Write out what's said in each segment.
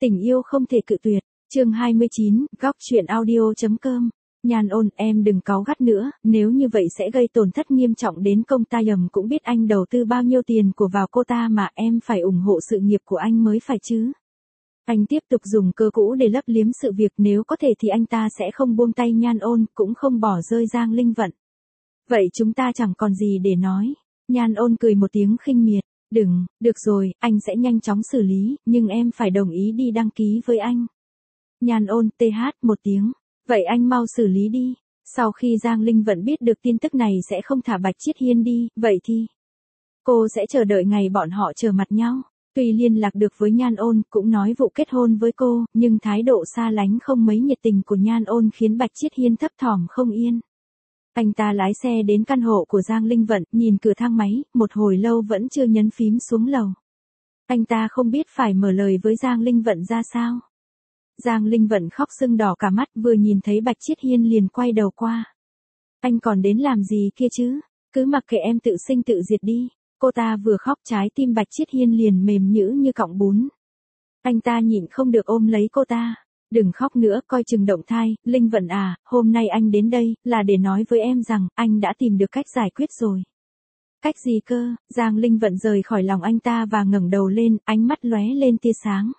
Tình yêu không thể cự tuyệt. Chương 29, góc chuyện audio.com. Nhan Ôn, em đừng cáu gắt nữa, nếu như vậy sẽ gây tổn thất nghiêm trọng đến công ta. Yầm cũng biết anh đầu tư bao nhiêu tiền của vào cô ta mà, em phải ủng hộ sự nghiệp của anh mới phải chứ. Anh tiếp tục dùng cơ cũ để lấp liếm sự việc, nếu có thể thì anh ta sẽ không buông tay Nhan Ôn, cũng không bỏ rơi Giang Linh Vận. Vậy chúng ta chẳng còn gì để nói. Nhan Ôn cười một tiếng khinh miệt. Được rồi, anh sẽ nhanh chóng xử lý, nhưng em phải đồng ý đi đăng ký với anh. Nhan Ôn một tiếng. Vậy anh mau xử lý đi. Sau khi Giang Linh Vận biết được tin tức này sẽ không thả Bạch Chiết Hiên đi, vậy thì cô sẽ chờ đợi ngày bọn họ trở mặt nhau. Tuy liên lạc được với Nhan Ôn, cũng nói vụ kết hôn với cô, nhưng thái độ xa lánh không mấy nhiệt tình của Nhan Ôn khiến Bạch Chiết Hiên thấp thỏm không yên. Anh ta lái xe đến căn hộ của Giang Linh Vận, nhìn cửa thang máy, một hồi lâu vẫn chưa nhấn phím xuống lầu. Anh ta không biết phải mở lời với Giang Linh Vận ra sao. Giang Linh Vận khóc sưng đỏ cả mắt, vừa nhìn thấy Bạch Chiết Hiên liền quay đầu qua. Anh còn đến làm gì kia chứ? Cứ mặc kệ em tự sinh tự diệt đi. Cô ta vừa khóc trái tim Bạch Chiết Hiên liền mềm nhũn như cọng bún. Anh ta nhịn không được ôm lấy cô ta. Đừng khóc nữa, coi chừng động thai. Linh Vận à, hôm nay anh đến đây, là để nói với em rằng, anh đã tìm được cách giải quyết rồi. Cách gì cơ? Giang Linh Vận rời khỏi lòng anh ta và ngẩng đầu lên, ánh mắt lóe lên tia sáng.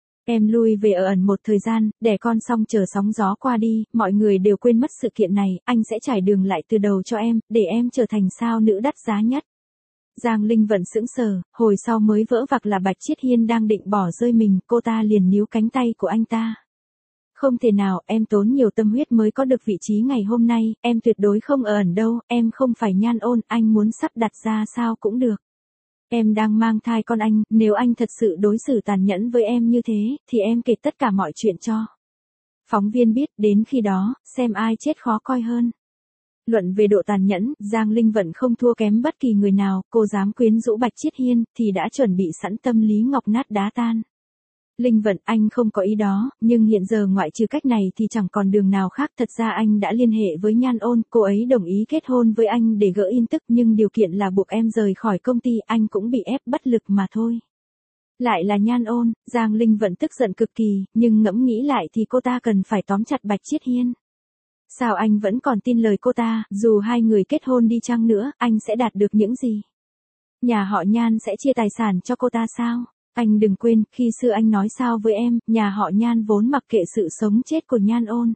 Em lui về ở ẩn một thời gian, đẻ con xong chờ sóng gió qua đi, mọi người đều quên mất sự kiện này, anh sẽ trải đường lại từ đầu cho em, để em trở thành sao nữ đắt giá nhất. Giang Linh Vận sững sờ, hồi sau mới vỡ vạc là Bạch Chiết Hiên đang định bỏ rơi mình, cô ta liền níu cánh tay của anh ta. Không thể nào, em tốn nhiều tâm huyết mới có được vị trí ngày hôm nay, em tuyệt đối không ở ẩn đâu, em không phải Nhan Ôn, anh muốn sắp đặt ra sao cũng được. Em đang mang thai con anh, nếu anh thật sự đối xử tàn nhẫn với em như thế, thì em kể tất cả mọi chuyện cho phóng viên biết, đến khi đó, xem ai chết khó coi hơn. Luận về độ tàn nhẫn, Giang Linh Vận không thua kém bất kỳ người nào, cô dám quyến rũ Bạch Chiết Hiên, thì đã chuẩn bị sẵn tâm lý ngọc nát đá tan. Linh Vận, anh không có ý đó, nhưng hiện giờ ngoại trừ cách này thì chẳng còn đường nào khác. Thật ra anh đã liên hệ với Nhan Ôn, cô ấy đồng ý kết hôn với anh để gỡ yên tức, nhưng điều kiện là buộc em rời khỏi công ty, anh cũng bị ép bất lực mà thôi. Lại là Nhan Ôn, Giang Linh Vận tức giận cực kỳ, nhưng ngẫm nghĩ lại thì cô ta cần phải tóm chặt Bạch Chiết Hiên. Sao anh vẫn còn tin lời cô ta, dù hai người kết hôn đi chăng nữa, anh sẽ đạt được những gì? Nhà họ Nhan sẽ chia tài sản cho cô ta sao? Anh đừng quên, khi xưa anh nói sao với em, nhà họ Nhan vốn mặc kệ sự sống chết của Nhan Ôn.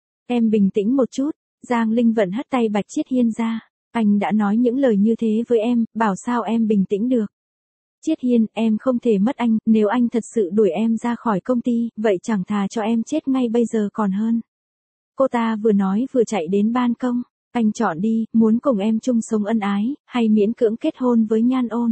Em bình tĩnh một chút, Giang Linh Vận hất tay Bạch Chiết Hiên ra. Anh đã nói những lời như thế với em, bảo sao em bình tĩnh được. Chiết Hiên, em không thể mất anh, nếu anh thật sự đuổi em ra khỏi công ty, vậy chẳng thà cho em chết ngay bây giờ còn hơn. Cô ta vừa nói vừa chạy đến ban công. Anh chọn đi, muốn cùng em chung sống ân ái, hay miễn cưỡng kết hôn với Nhan Ôn.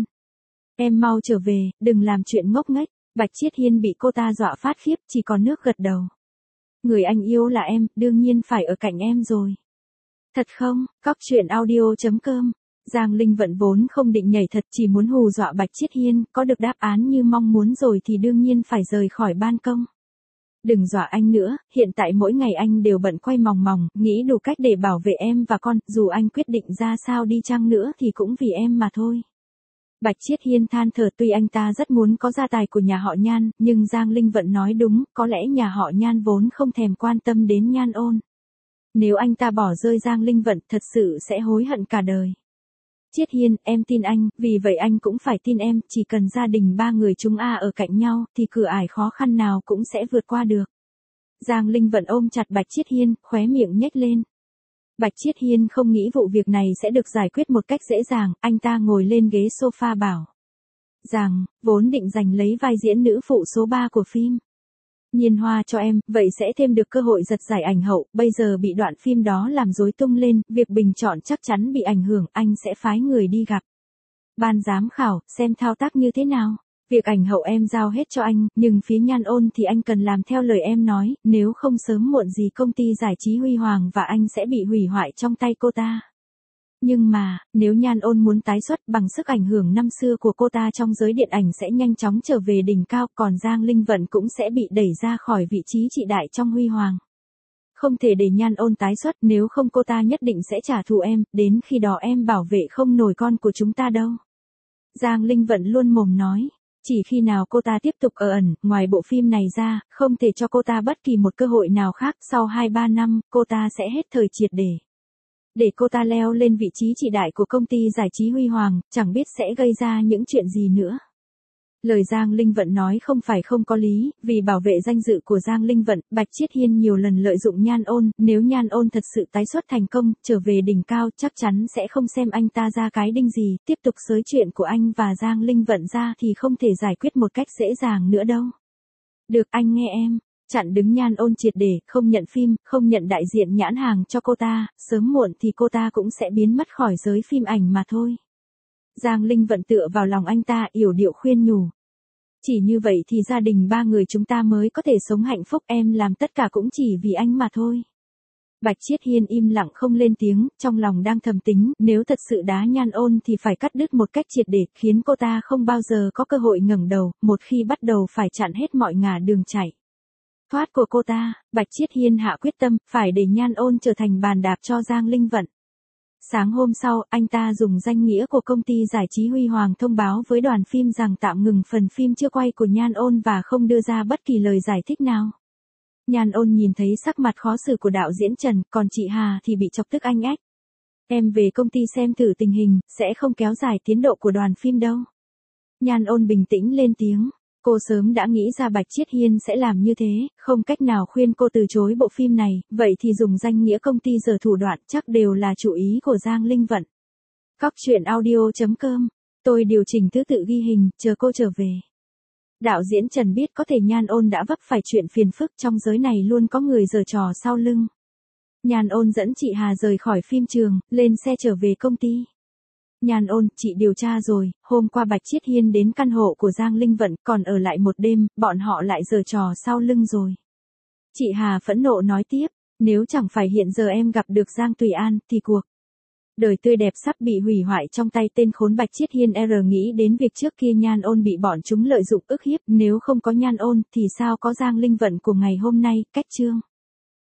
Em mau trở về, đừng làm chuyện ngốc nghếch. Bạch Chiết Hiên bị cô ta dọa phát khiếp, chỉ còn nước gật đầu. Người anh yêu là em, đương nhiên phải ở cạnh em rồi. Thật không? Góc chuyện audio.com. Giang Linh Vận vốn không định nhảy thật, chỉ muốn hù dọa Bạch Chiết Hiên, có được đáp án như mong muốn rồi thì đương nhiên phải rời khỏi ban công. Đừng dọa anh nữa, hiện tại mỗi ngày anh đều bận quay mòng mòng, nghĩ đủ cách để bảo vệ em và con, dù anh quyết định ra sao đi chăng nữa thì cũng vì em mà thôi. Bạch Chiết Hiên than thở, tuy anh ta rất muốn có gia tài của nhà họ Nhan, nhưng Giang Linh Vận nói đúng, có lẽ nhà họ Nhan vốn không thèm quan tâm đến Nhan Ôn. Nếu anh ta bỏ rơi Giang Linh Vận, thật sự sẽ hối hận cả đời. Chiết Hiên, em tin anh, vì vậy anh cũng phải tin em, chỉ cần gia đình ba người chúng ở cạnh nhau, thì cửa ải khó khăn nào cũng sẽ vượt qua được. Giang Linh Vận ôm chặt Bạch Chiết Hiên, khóe miệng nhếch lên. Bạch Chiết Hiên không nghĩ vụ việc này sẽ được giải quyết một cách dễ dàng, anh ta ngồi lên ghế sofa bảo rằng, vốn định giành lấy vai diễn nữ phụ số 3 của phim Nhiên Hoa cho em, vậy sẽ thêm được cơ hội giật giải ảnh hậu, bây giờ bị đoạn phim đó làm rối tung lên, việc bình chọn chắc chắn bị ảnh hưởng, anh sẽ phái người đi gặp ban giám khảo, xem thao tác như thế nào. Việc ảnh hậu em giao hết cho anh, nhưng phía Nhan Ôn thì anh cần làm theo lời em nói, nếu không sớm muộn gì công ty giải trí Huy Hoàng và anh sẽ bị hủy hoại trong tay cô ta. Nhưng mà, nếu Nhan Ôn muốn tái xuất, bằng sức ảnh hưởng năm xưa của cô ta trong giới điện ảnh sẽ nhanh chóng trở về đỉnh cao, còn Giang Linh Vận cũng sẽ bị đẩy ra khỏi vị trí trị đại trong Huy Hoàng. Không thể để Nhan Ôn tái xuất, nếu không cô ta nhất định sẽ trả thù em, đến khi đó em bảo vệ không nổi con của chúng ta đâu. Giang Linh Vận luôn mồm nói. Chỉ khi nào cô ta tiếp tục ở ẩn, ngoài bộ phim này ra, không thể cho cô ta bất kỳ một cơ hội nào khác, sau 2-3 năm, cô ta sẽ hết thời triệt để cô ta leo lên vị trí trị đại của công ty giải trí huy hoàng, chẳng biết sẽ gây ra những chuyện gì nữa. Lời Giang Linh Vận nói không phải không có lý, vì bảo vệ danh dự của Giang Linh Vận, Bạch Chiết Hiên nhiều lần lợi dụng Nhan Ôn, nếu Nhan Ôn thật sự tái xuất thành công, trở về đỉnh cao, chắc chắn sẽ không xem anh ta ra cái đinh gì, tiếp tục xới chuyện của anh và Giang Linh Vận ra thì không thể giải quyết một cách dễ dàng nữa đâu. Được, anh nghe em. Chặn đứng Nhan Ôn triệt để, không nhận phim, không nhận đại diện nhãn hàng cho cô ta, sớm muộn thì cô ta cũng sẽ biến mất khỏi giới phim ảnh mà thôi. Giang Linh Vận tựa vào lòng anh ta, yểu điệu khuyên nhủ. Chỉ như vậy thì gia đình ba người chúng ta mới có thể sống hạnh phúc, em làm tất cả cũng chỉ vì anh mà thôi. Bạch Chiết Hiên im lặng không lên tiếng, trong lòng đang thầm tính, nếu thật sự đá Nhan Ôn thì phải cắt đứt một cách triệt để, khiến cô ta không bao giờ có cơ hội ngẩng đầu, một khi bắt đầu phải chặn hết mọi ngả đường chạy thoát của cô ta. Bạch Chiết Hiên hạ quyết tâm, phải để Nhan Ôn trở thành bàn đạp cho Giang Linh Vận. Sáng hôm sau, anh ta dùng danh nghĩa của công ty giải trí Huy Hoàng thông báo với đoàn phim rằng tạm ngừng phần phim chưa quay của Nhan Ôn và không đưa ra bất kỳ lời giải thích nào. Nhan Ôn nhìn thấy sắc mặt khó xử của đạo diễn Trần, còn chị Hà thì bị chọc tức anh ách. Em về công ty xem thử tình hình, sẽ không kéo dài tiến độ của đoàn phim đâu. Nhan Ôn bình tĩnh lên tiếng. Cô sớm đã nghĩ ra Bạch Chiết Hiên sẽ làm như thế, không cách nào khuyên cô từ chối bộ phim này, vậy thì dùng danh nghĩa công ty giở thủ đoạn chắc đều là chủ ý của Giang Linh Vận. Góc truyện audio.com. Tôi điều chỉnh thứ tự ghi hình, chờ cô trở về. Đạo diễn Trần biết có thể Nhan Ôn đã vấp phải chuyện phiền phức, trong giới này luôn có người giở trò sau lưng. Nhan Ôn dẫn chị Hà rời khỏi phim trường, lên xe trở về công ty. Nhan Ôn, chị điều tra rồi, hôm qua Bạch Chiết Hiên đến căn hộ của Giang Linh Vận, còn ở lại một đêm, bọn họ lại giở trò sau lưng rồi. Chị Hà phẫn nộ nói tiếp, nếu chẳng phải hiện giờ em gặp được Giang Tùy An, thì cuộc đời tươi đẹp sắp bị hủy hoại trong tay tên khốn Bạch Chiết Hiên. Nghĩ đến việc trước kia Nhan Ôn bị bọn chúng lợi dụng ức hiếp, nếu không có Nhan Ôn, thì sao có Giang Linh Vận của ngày hôm nay, cách chương.